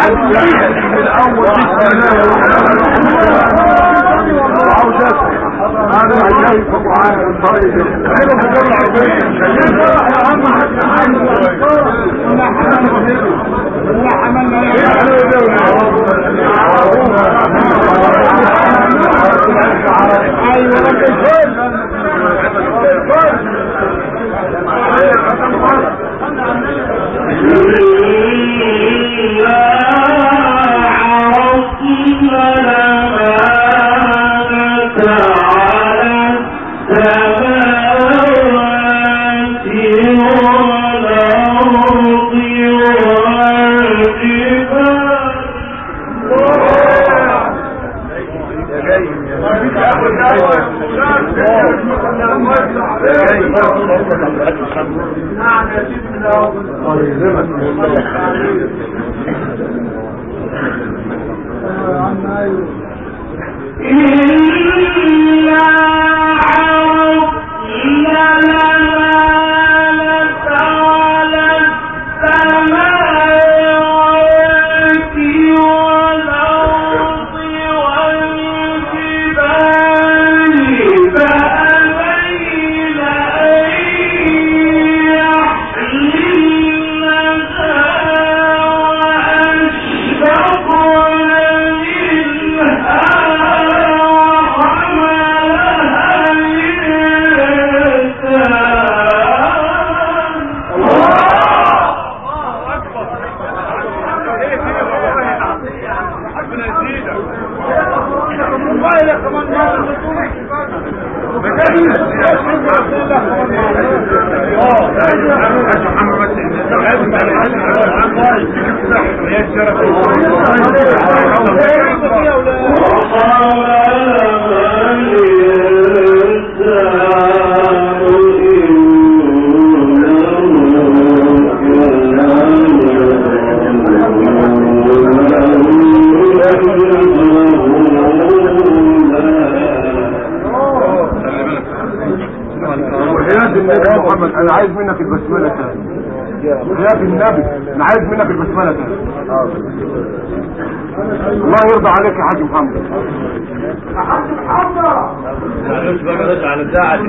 انا عايز منك البسمله تاني يا النبي، انا عايز منك البسمله تاني. الله يرضى عليك يا حاج محمد. يا حاج محمد معلش بقى رد على الزعل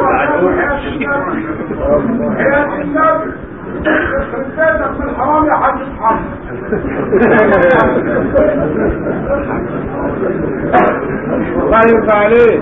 يا النبي خليتك من الحرام يا حاج محمد. الله يرضى عليك.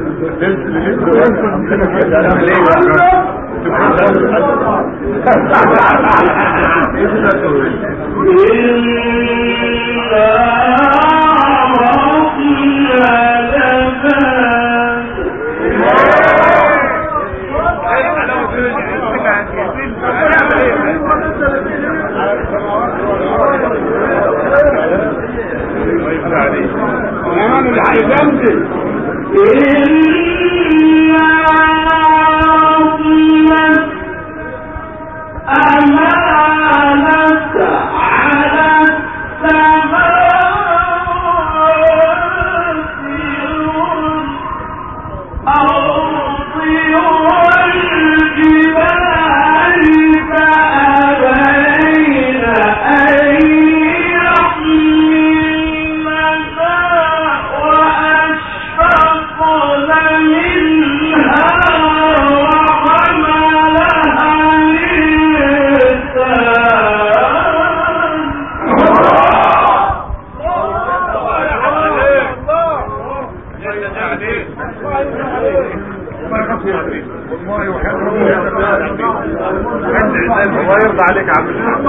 الله يرضى عليك يا عم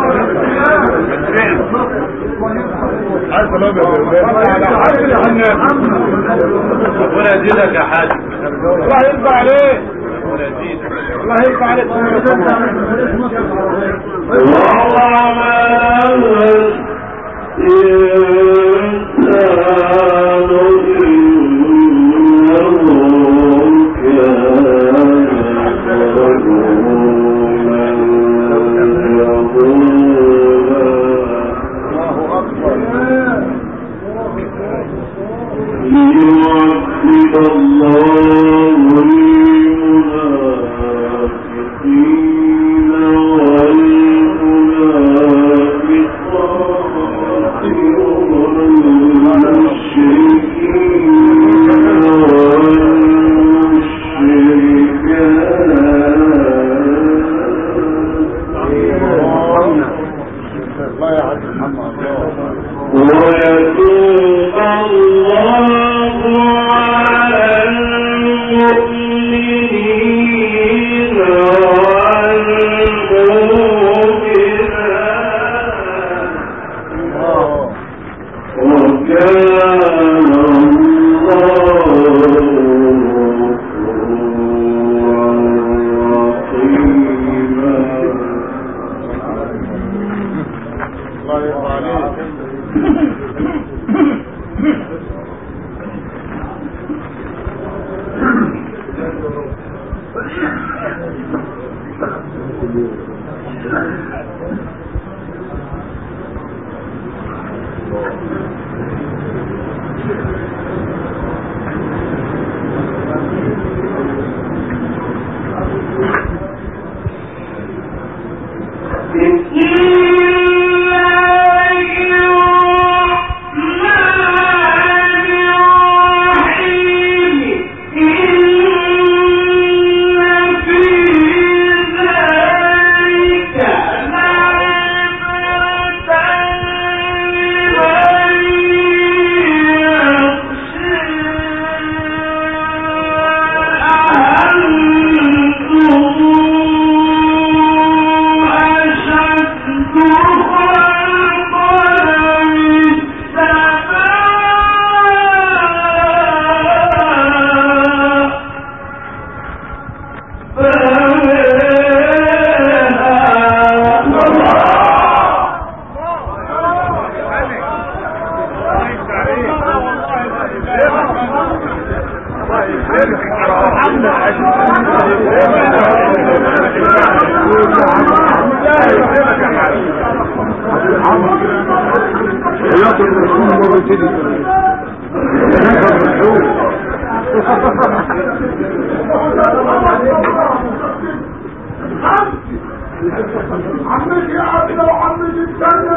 ربنا يزيدك يا حاج. الله يرضى عليك. الله يرضى عليك. المنافقين والمنافقات ويتوب الله على المؤمنين والمؤمنات وكان عمتي عبده وعمتي الثانية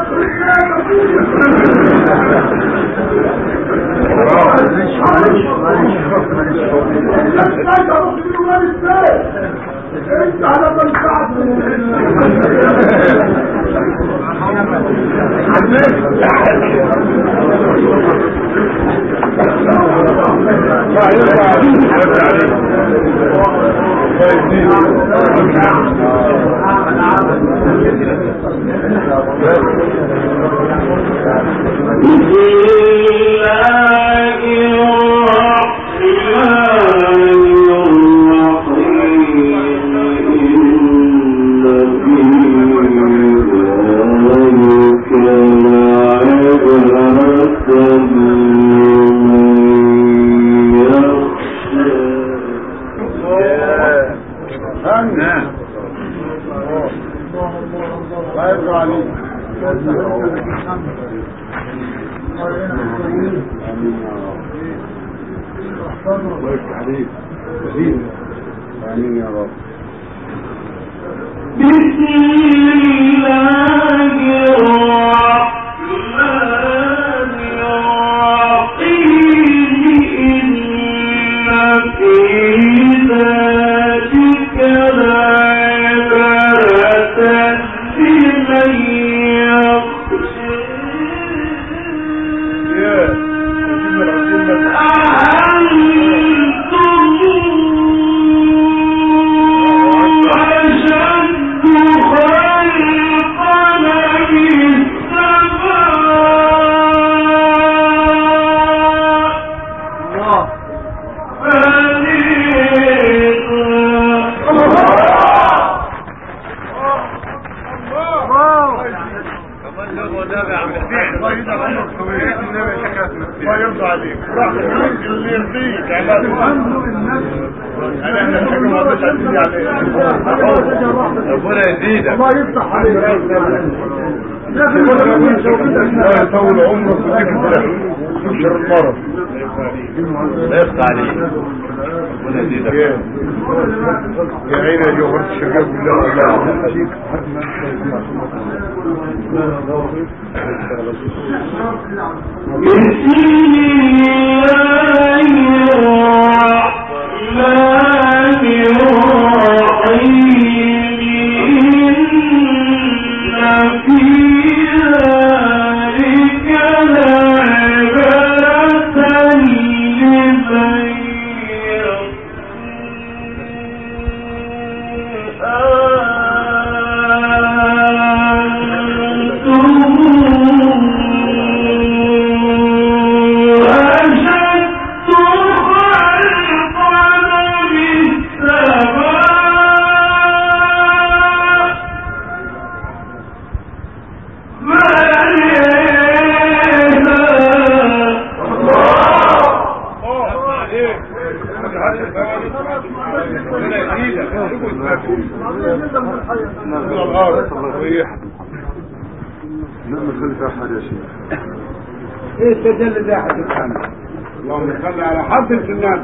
انت على من ساعد آمين يا رب. بسم الله الرحمن الرحيم إن في ذلك لعبرة لمن يخشى الله يرضى عليك اللي يرضيك ربنا يزيدك الله يفتح عليك لا يطول عمرك وتكفي تبشر المرض لا يفتح عليك ربنا يزيدك يا عيني يا جوهر الشباب بالله بسم الله الرحمن الرحيم إن في ايه التجلي ده يا حبيبي؟ اللهم صل على حضرة النبي.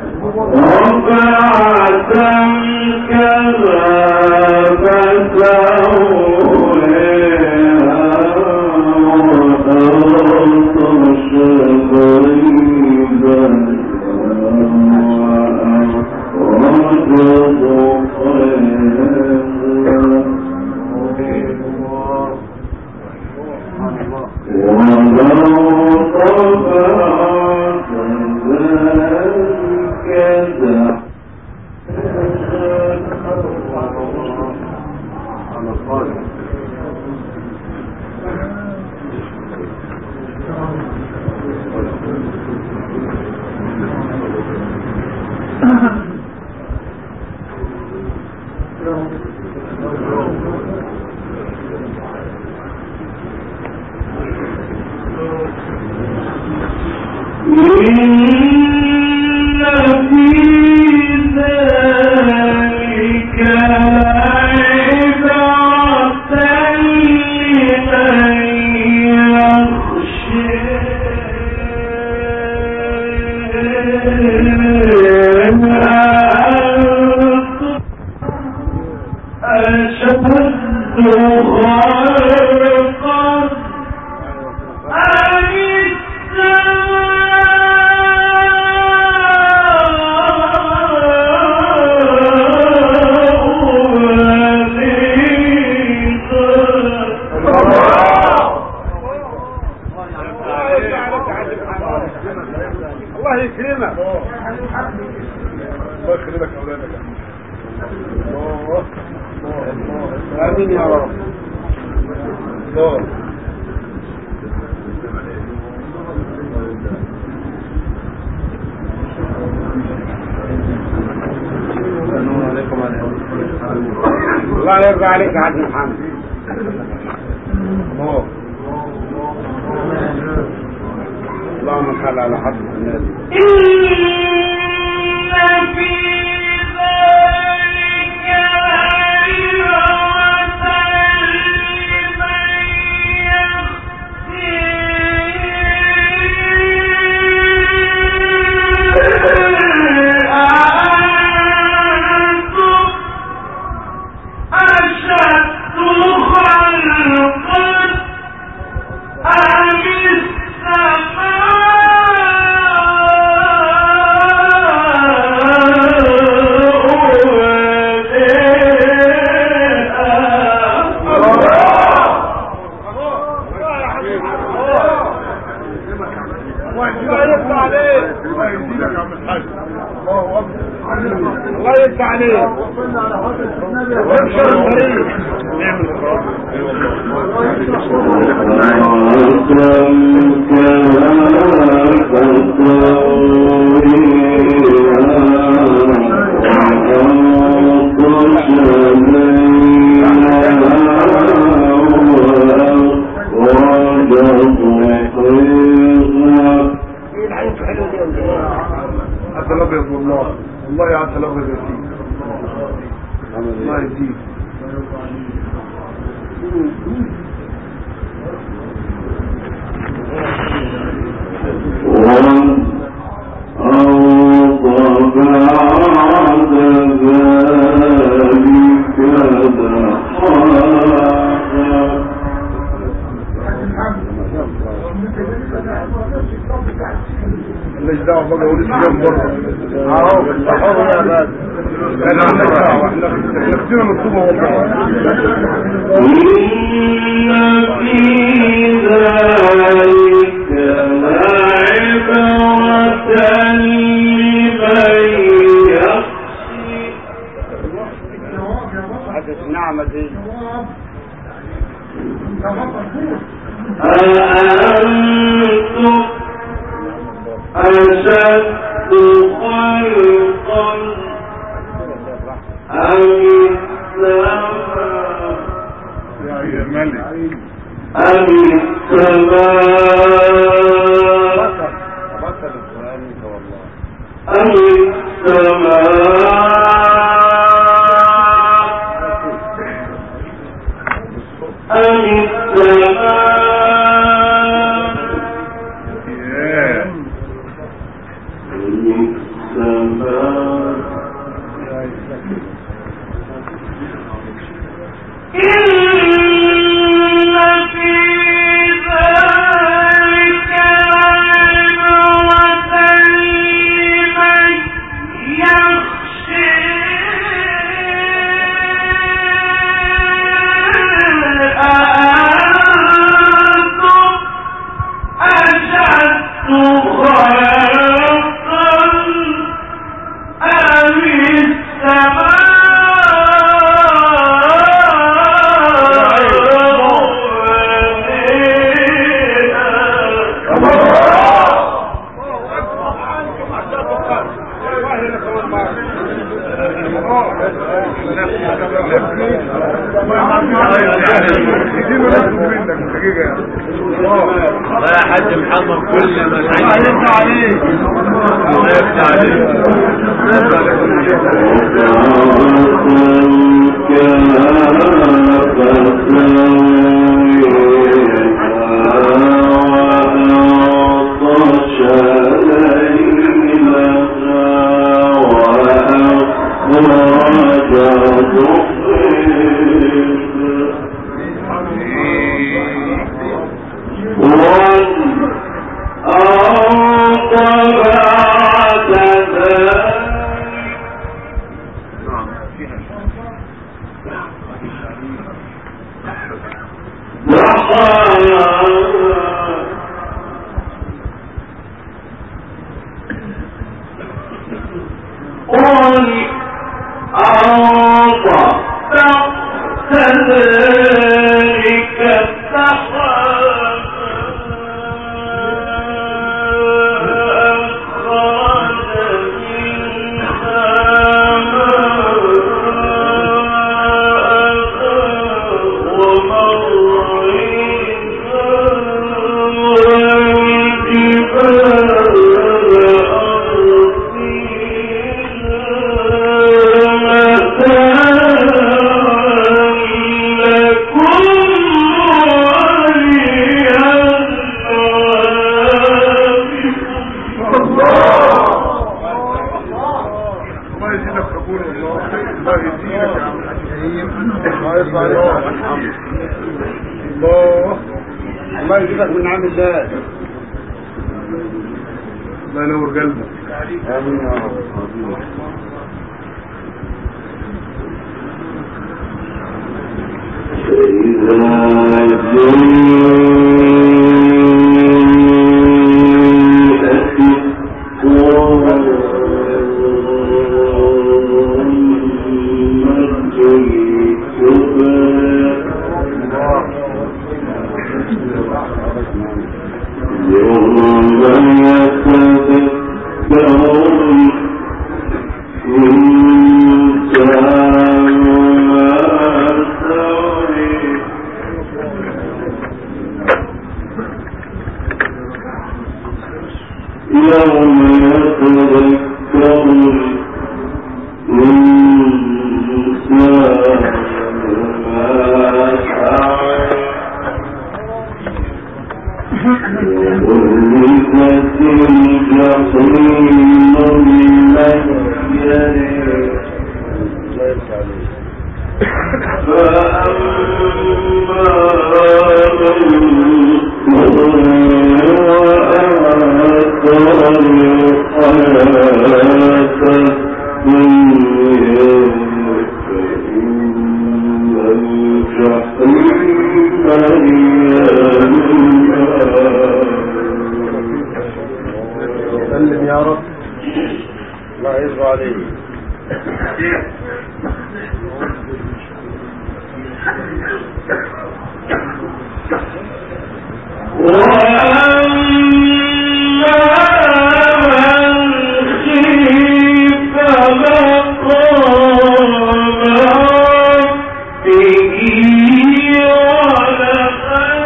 آمين يا رب. الله يرضى عليك يا حاج محمد. اللهم صل على حضرة النبي. الله يفتح عليك وابشر الطريق. عسى الابيض والله والله عسى الابيض يزيد الله يزيد. مش دعوه بقى اقول الكلام برضه اهو حر يا باد انا عندك دعوه احنا اختنا مكتوبه والله. إن في ذلك لعبرة لمن يخشى. حدث نعمة دي أأنتم أشد خلقا أم السماء يا ملك يا حاج محمد كل ما يفتح عليك الله يفتح الله يجزاك من عام الله. الله ينور قلبك. امين يا رب. سلم يا رب. الله يرضى عليك. وَأَمَّا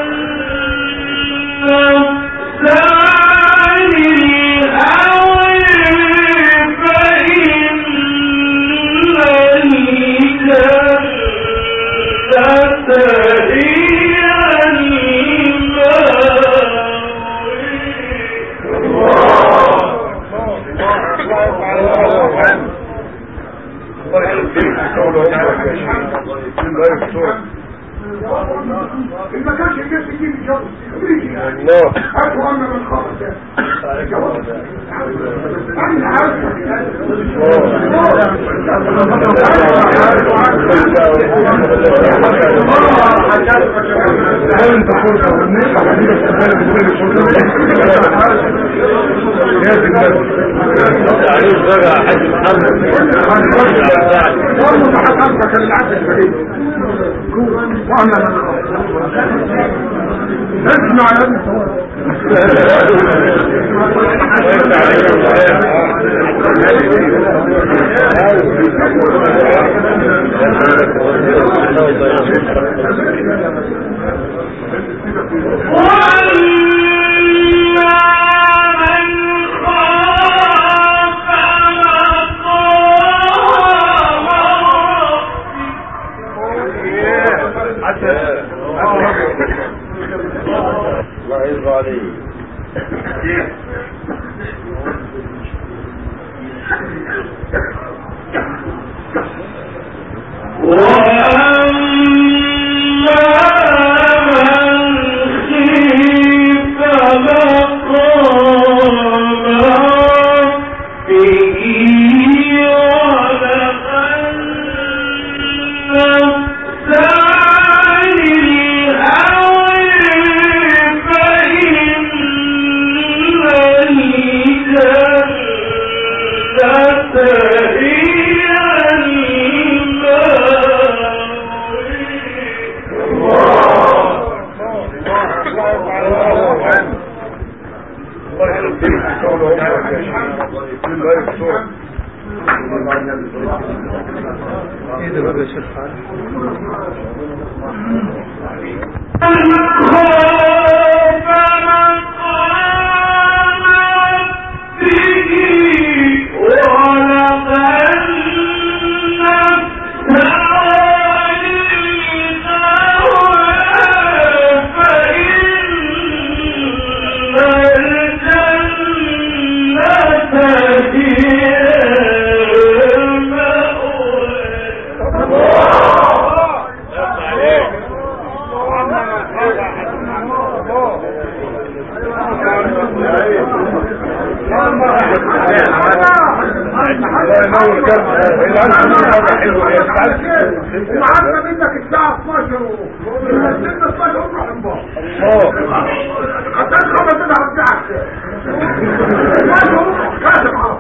الله أكبر من خبط انت فرصة ونسمع حديثة السنة بكل شغل لازم عليك بقى حاج محمد برضه تحققك العبد الفريد وانا من اسمع يا ابن الله يرضى عليك وعارفه منك الساعه 12 ونزلنا 12 ونروح نبقى عشان خبط كده هرجعك 12 ونروح كاتب عرض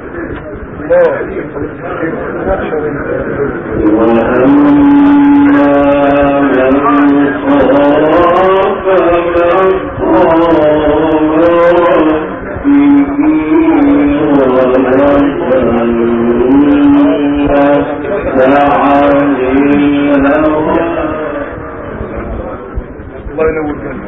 الله ينور جنة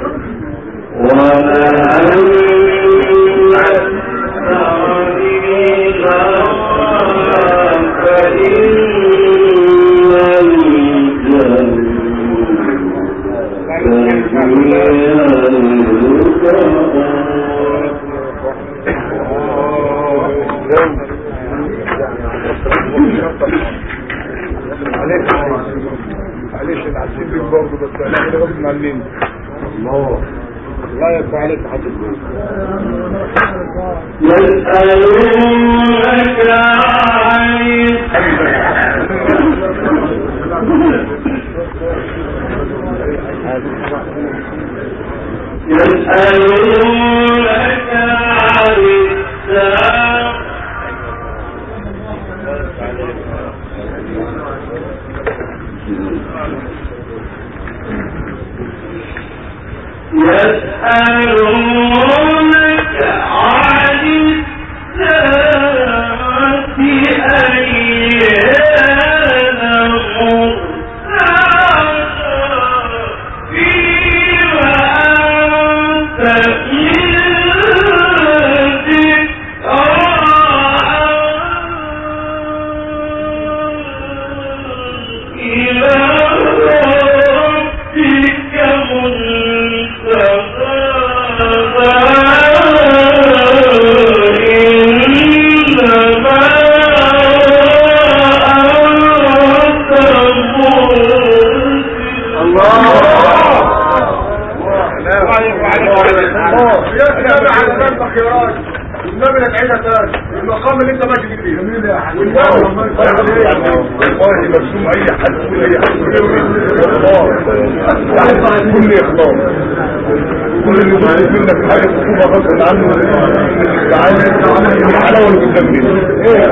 معلش العسيب بيك برضه بس انا كده غصب عنين الله الله يرفع عليك حد البيت يسألونك عن الساعة يسألونك عن الساعة أيان مرساها فيما أنت يا سلام على ذنبك يا راجل. النبي نتعيدها تاني المقام اللي انت ماشي فيه. جميل يا حبيبي. والله مرسوم اي حد كل اي حد كل اخلاص. كل اللي بيقول منك حاجه تشوفها غصب عنه تعالى الحلاوه اللي قدامك. ايه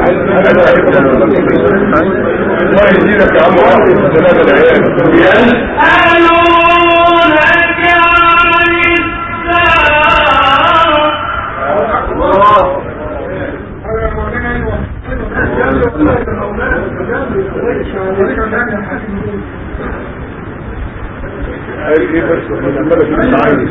الله يهديك يا عم واحد سلام العيال. ايه بس من الملك مش عايز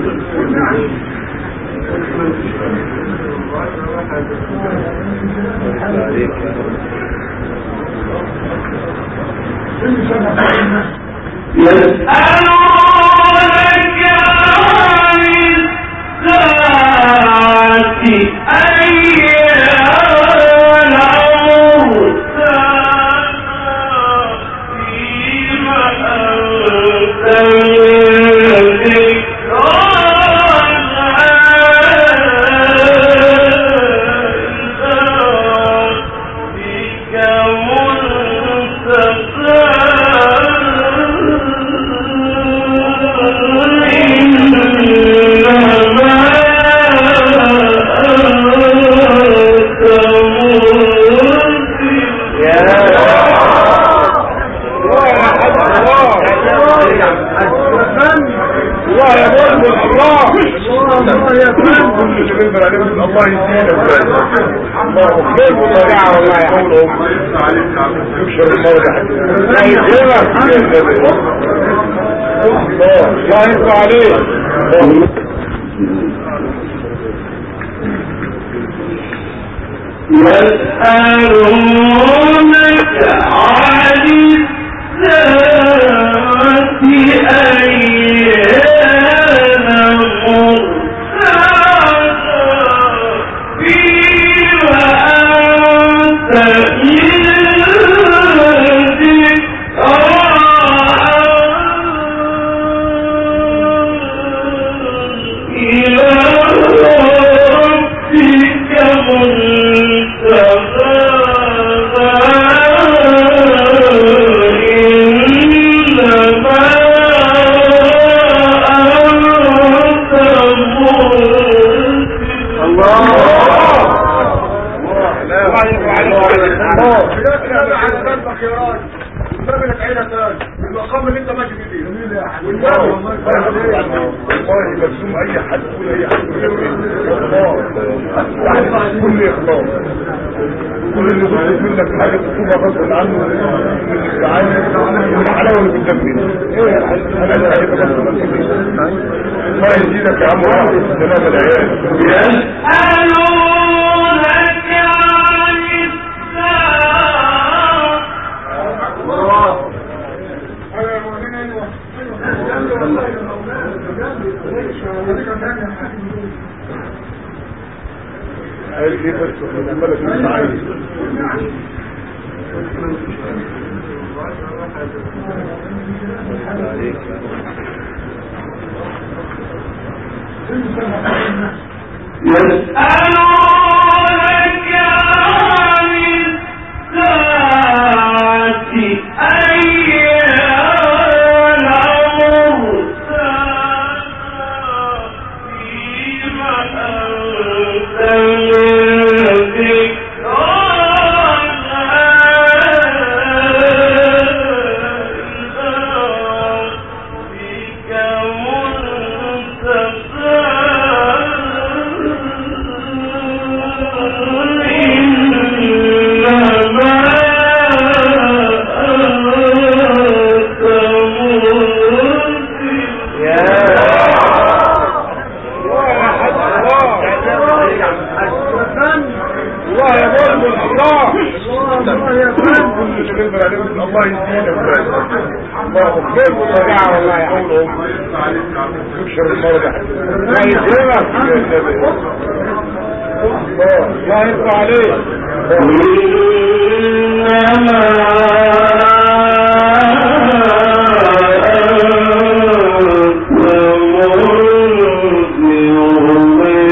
يسألونك عن الساعة أيان مرساها فيما أنت الله يزيدك الله خير والله يكشر الموت الله يزيدك الله يرضى عليك يسألونك عن الساعة أيان مرساها فيما أنت إلى ربك المقام اللي انت ماشي فيه. جميل يا حبيبي. والله مرسوم اي حد كل اي حد كل اخلاص. كل اللي بيقول منك حاجه تشوفها غصب عنه تعالى الحلاوه اللي قدامك. ايه الله يهديك يا عم واحد سلام العيال. يسألونك عن الساعة ايه بس من الملك مش عايز يسألونك عن الساعة أيان مرساها فيما الله يزيدك الله خير والله يكشر الموت الله يزيدك الله يرضى عليك إنما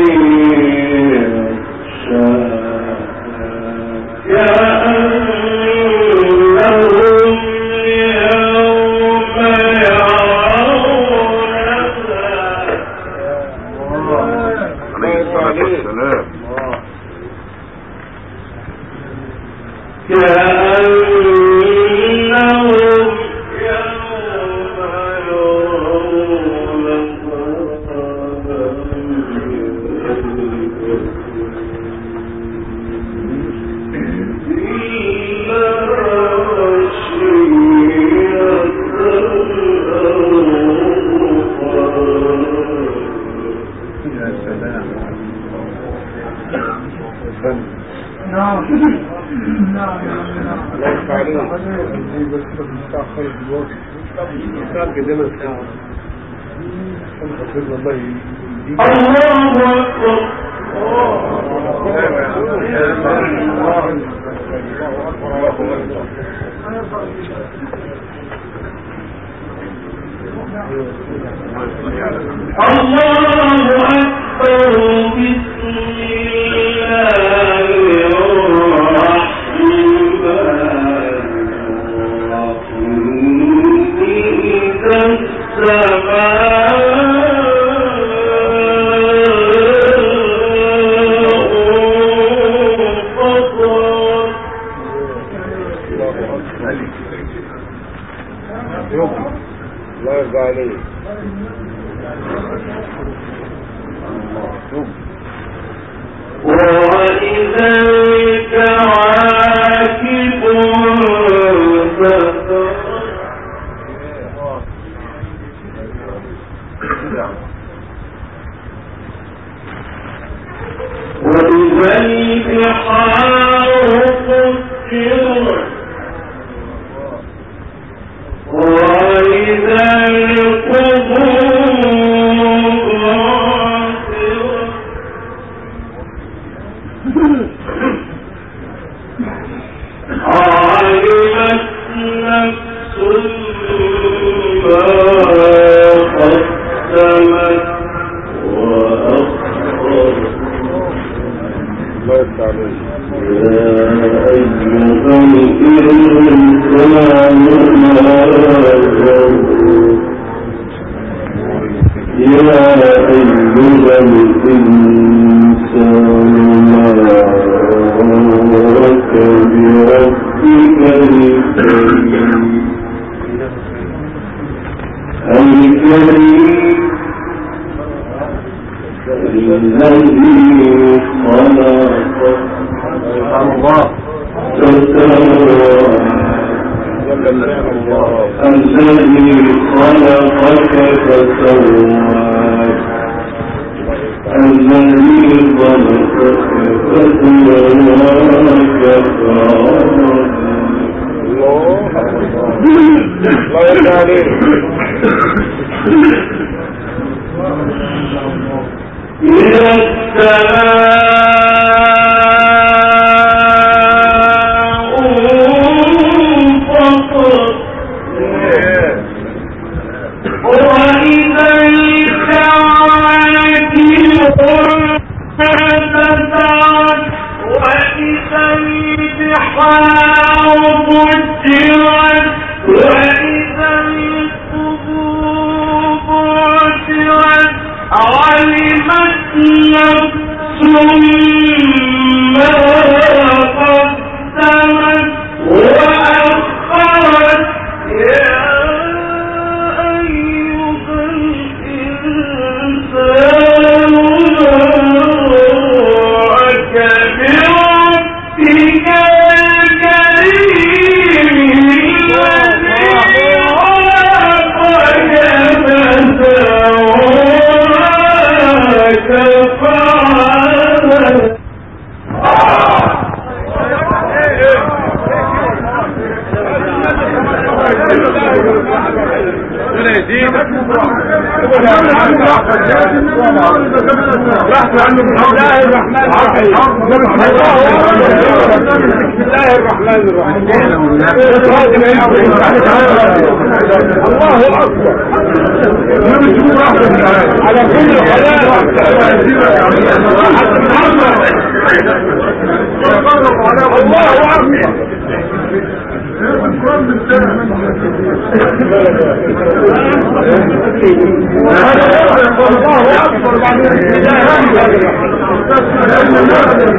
الله أكبر.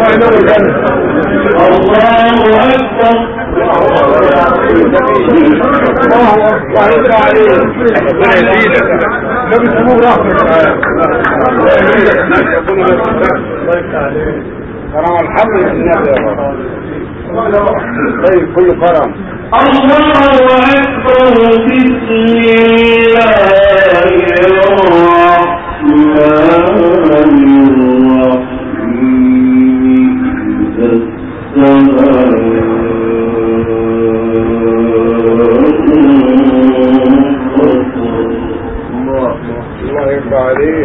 كرم الحمد لله يا رب. طيب كل كرم. الله أكبر. بسم الله الله يرضى عليك.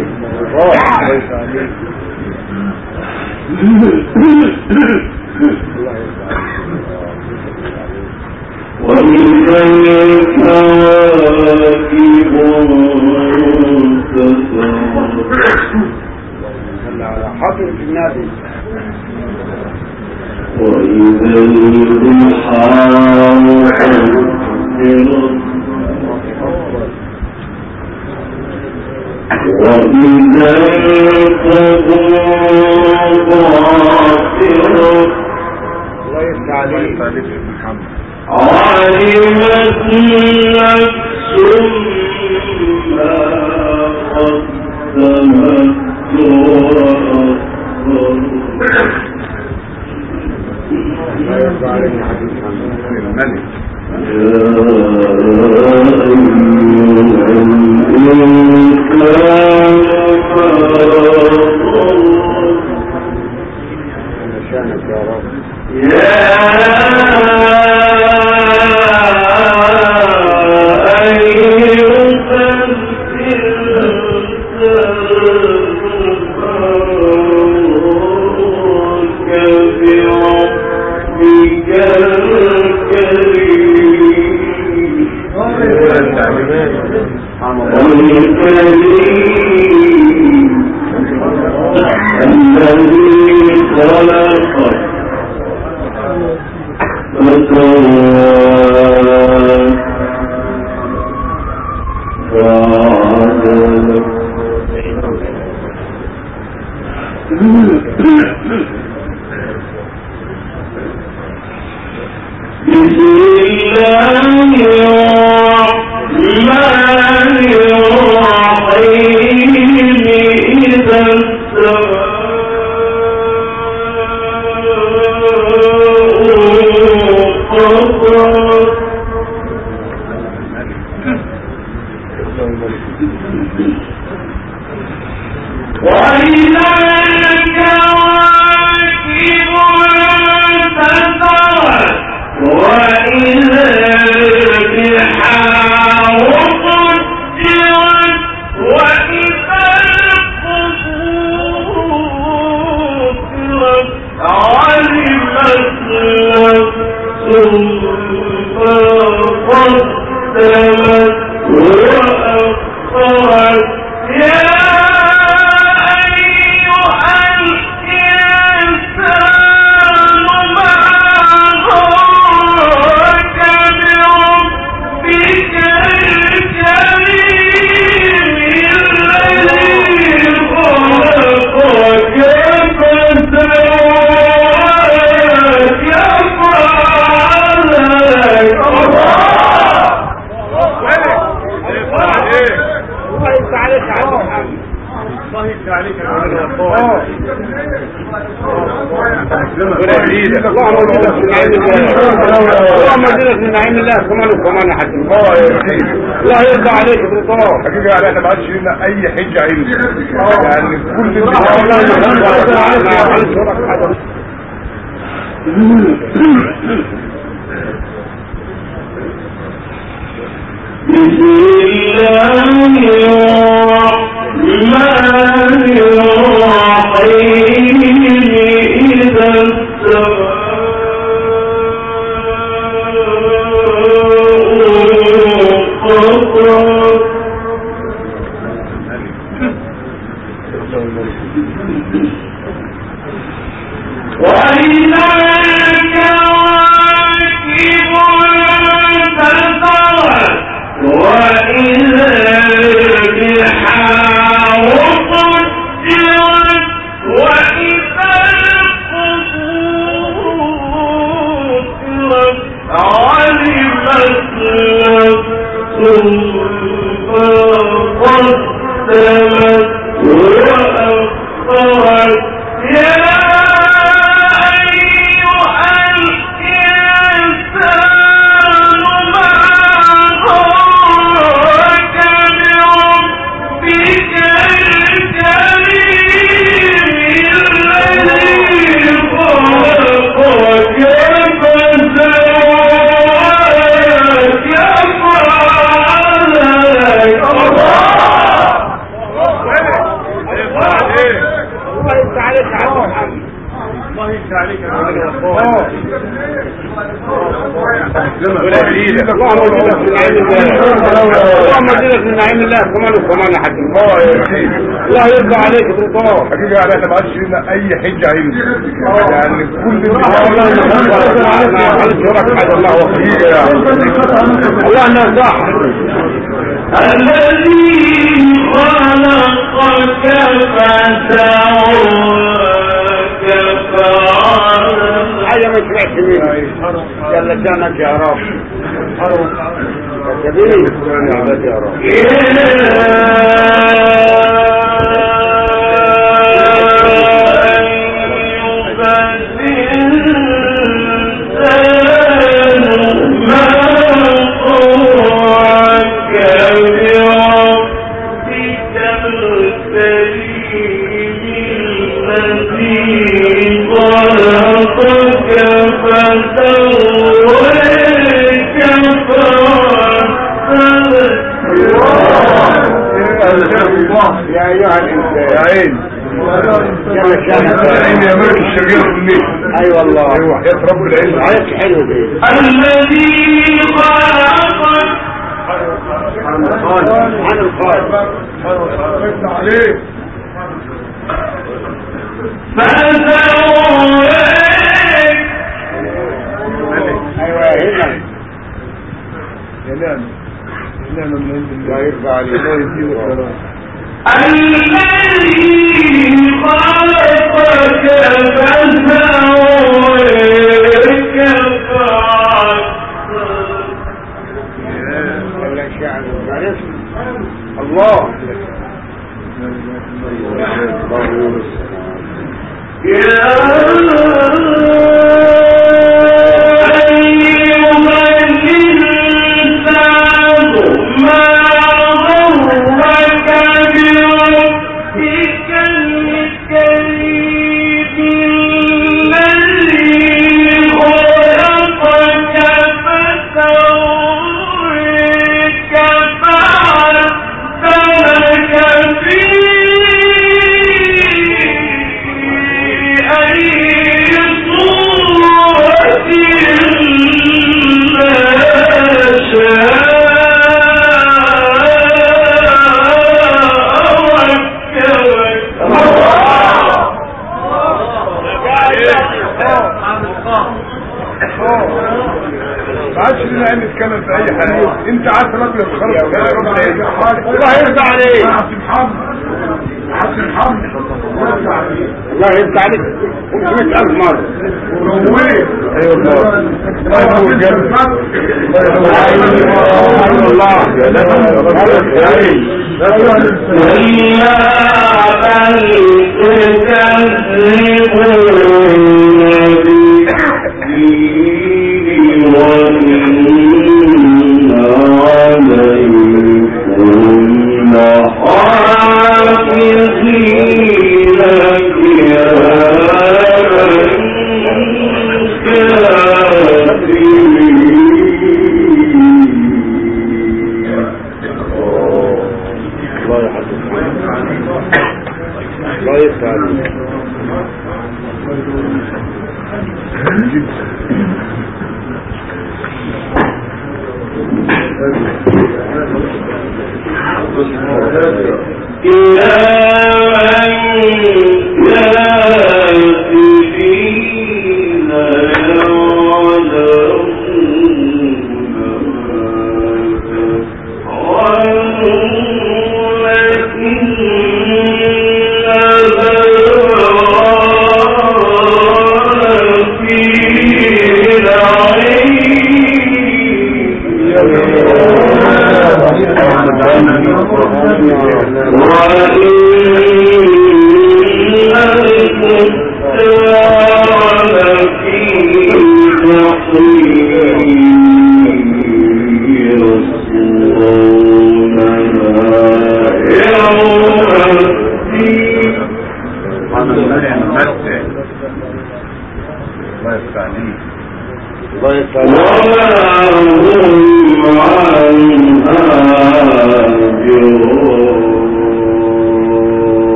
وإذا الكواكب انتثرت على حضرة النبي. وإذا البحار فجرت وإذا القبور بعثرت الله يرضى عليك. علمت نفس ما قدمت وأخرت. الله يرضى عليك يا حبيبي الملك. شانك يا رب. الله يرضى عليك بالطاعة. حقيقة يعني احنا ما عادش لنا اي حجة عندي يعني كل بسم الله الرحمن الرحيم. إذا البحار فجرت وإذا اللهم اديلك من نعيم الله كمان وكمان يا حاج. الله يرضى عليك بالله. حقيقة يعني احنا ما عادش لنا اي حجة عندي يعني كل الله وفيه يعني الله نرضى. الذي خلقك فسواك فعدلك. حاجة ما سمعت منه جل شانك يا رب. يا كبير يا رب. يا ايها الانسان يا عين جل شانك يا عين يا ملك الشرير كليه. اي والله ايوه حياة رب العزة عليك حلو دي. الذي خلقك عن الخالق عليه فسواك. ايوه يا هنا يا نعم نعم من عند الله. الله يرضى عليك. الله يديم السلام. الذي خلقك فسواك جل شانك عرفت الله. يا أيها الإنسان ما غرك بربك الكريم الذي خلقك فسواك فعدلك في ما عادش لنا ان نتكلم في اي حاجة. انت عارف رب الخلق يا رب العزة. الله يرضى عليك. عبد الحمد عبد الحمد الله يرضى عليك 500,000 مرة. ونوري. ايوه الله الله ينور جنبك. الله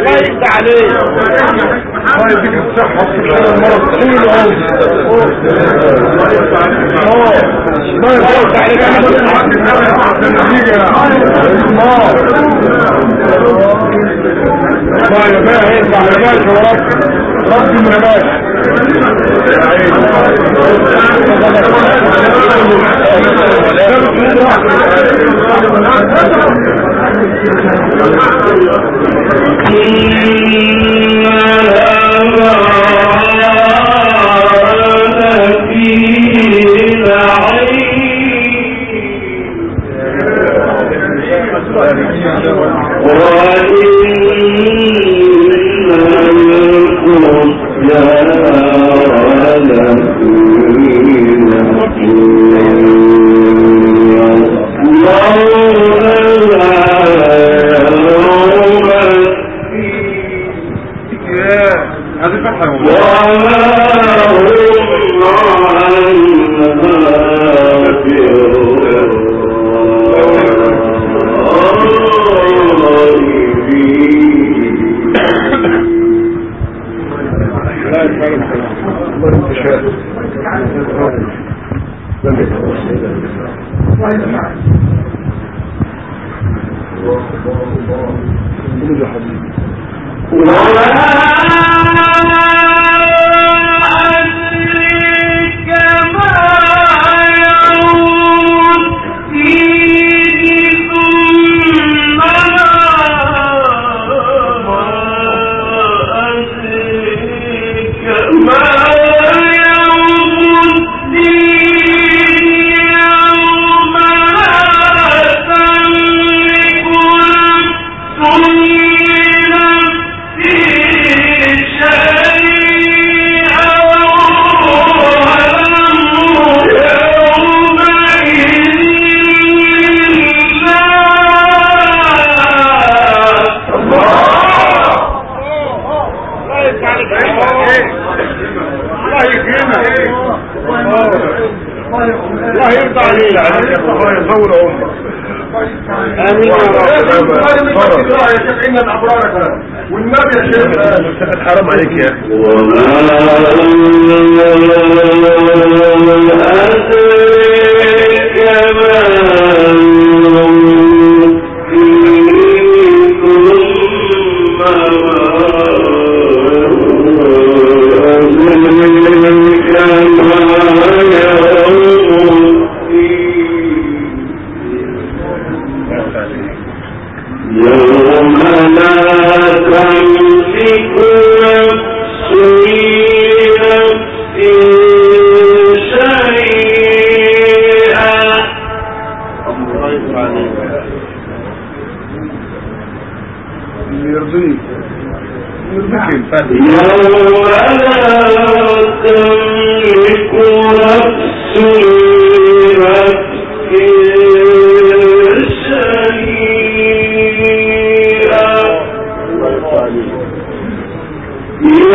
الله يفتح عليك. الله يديك الصحة وتكشف المرض طول العمر. الله يفتح عليك. انا كنت معاك النتيجة يا الله. الله يا باشا يطلع يا باشا ورب رب من يا باشا. حرام عليك يا اخي.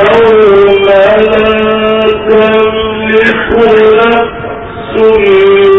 يوم لا تملك نفس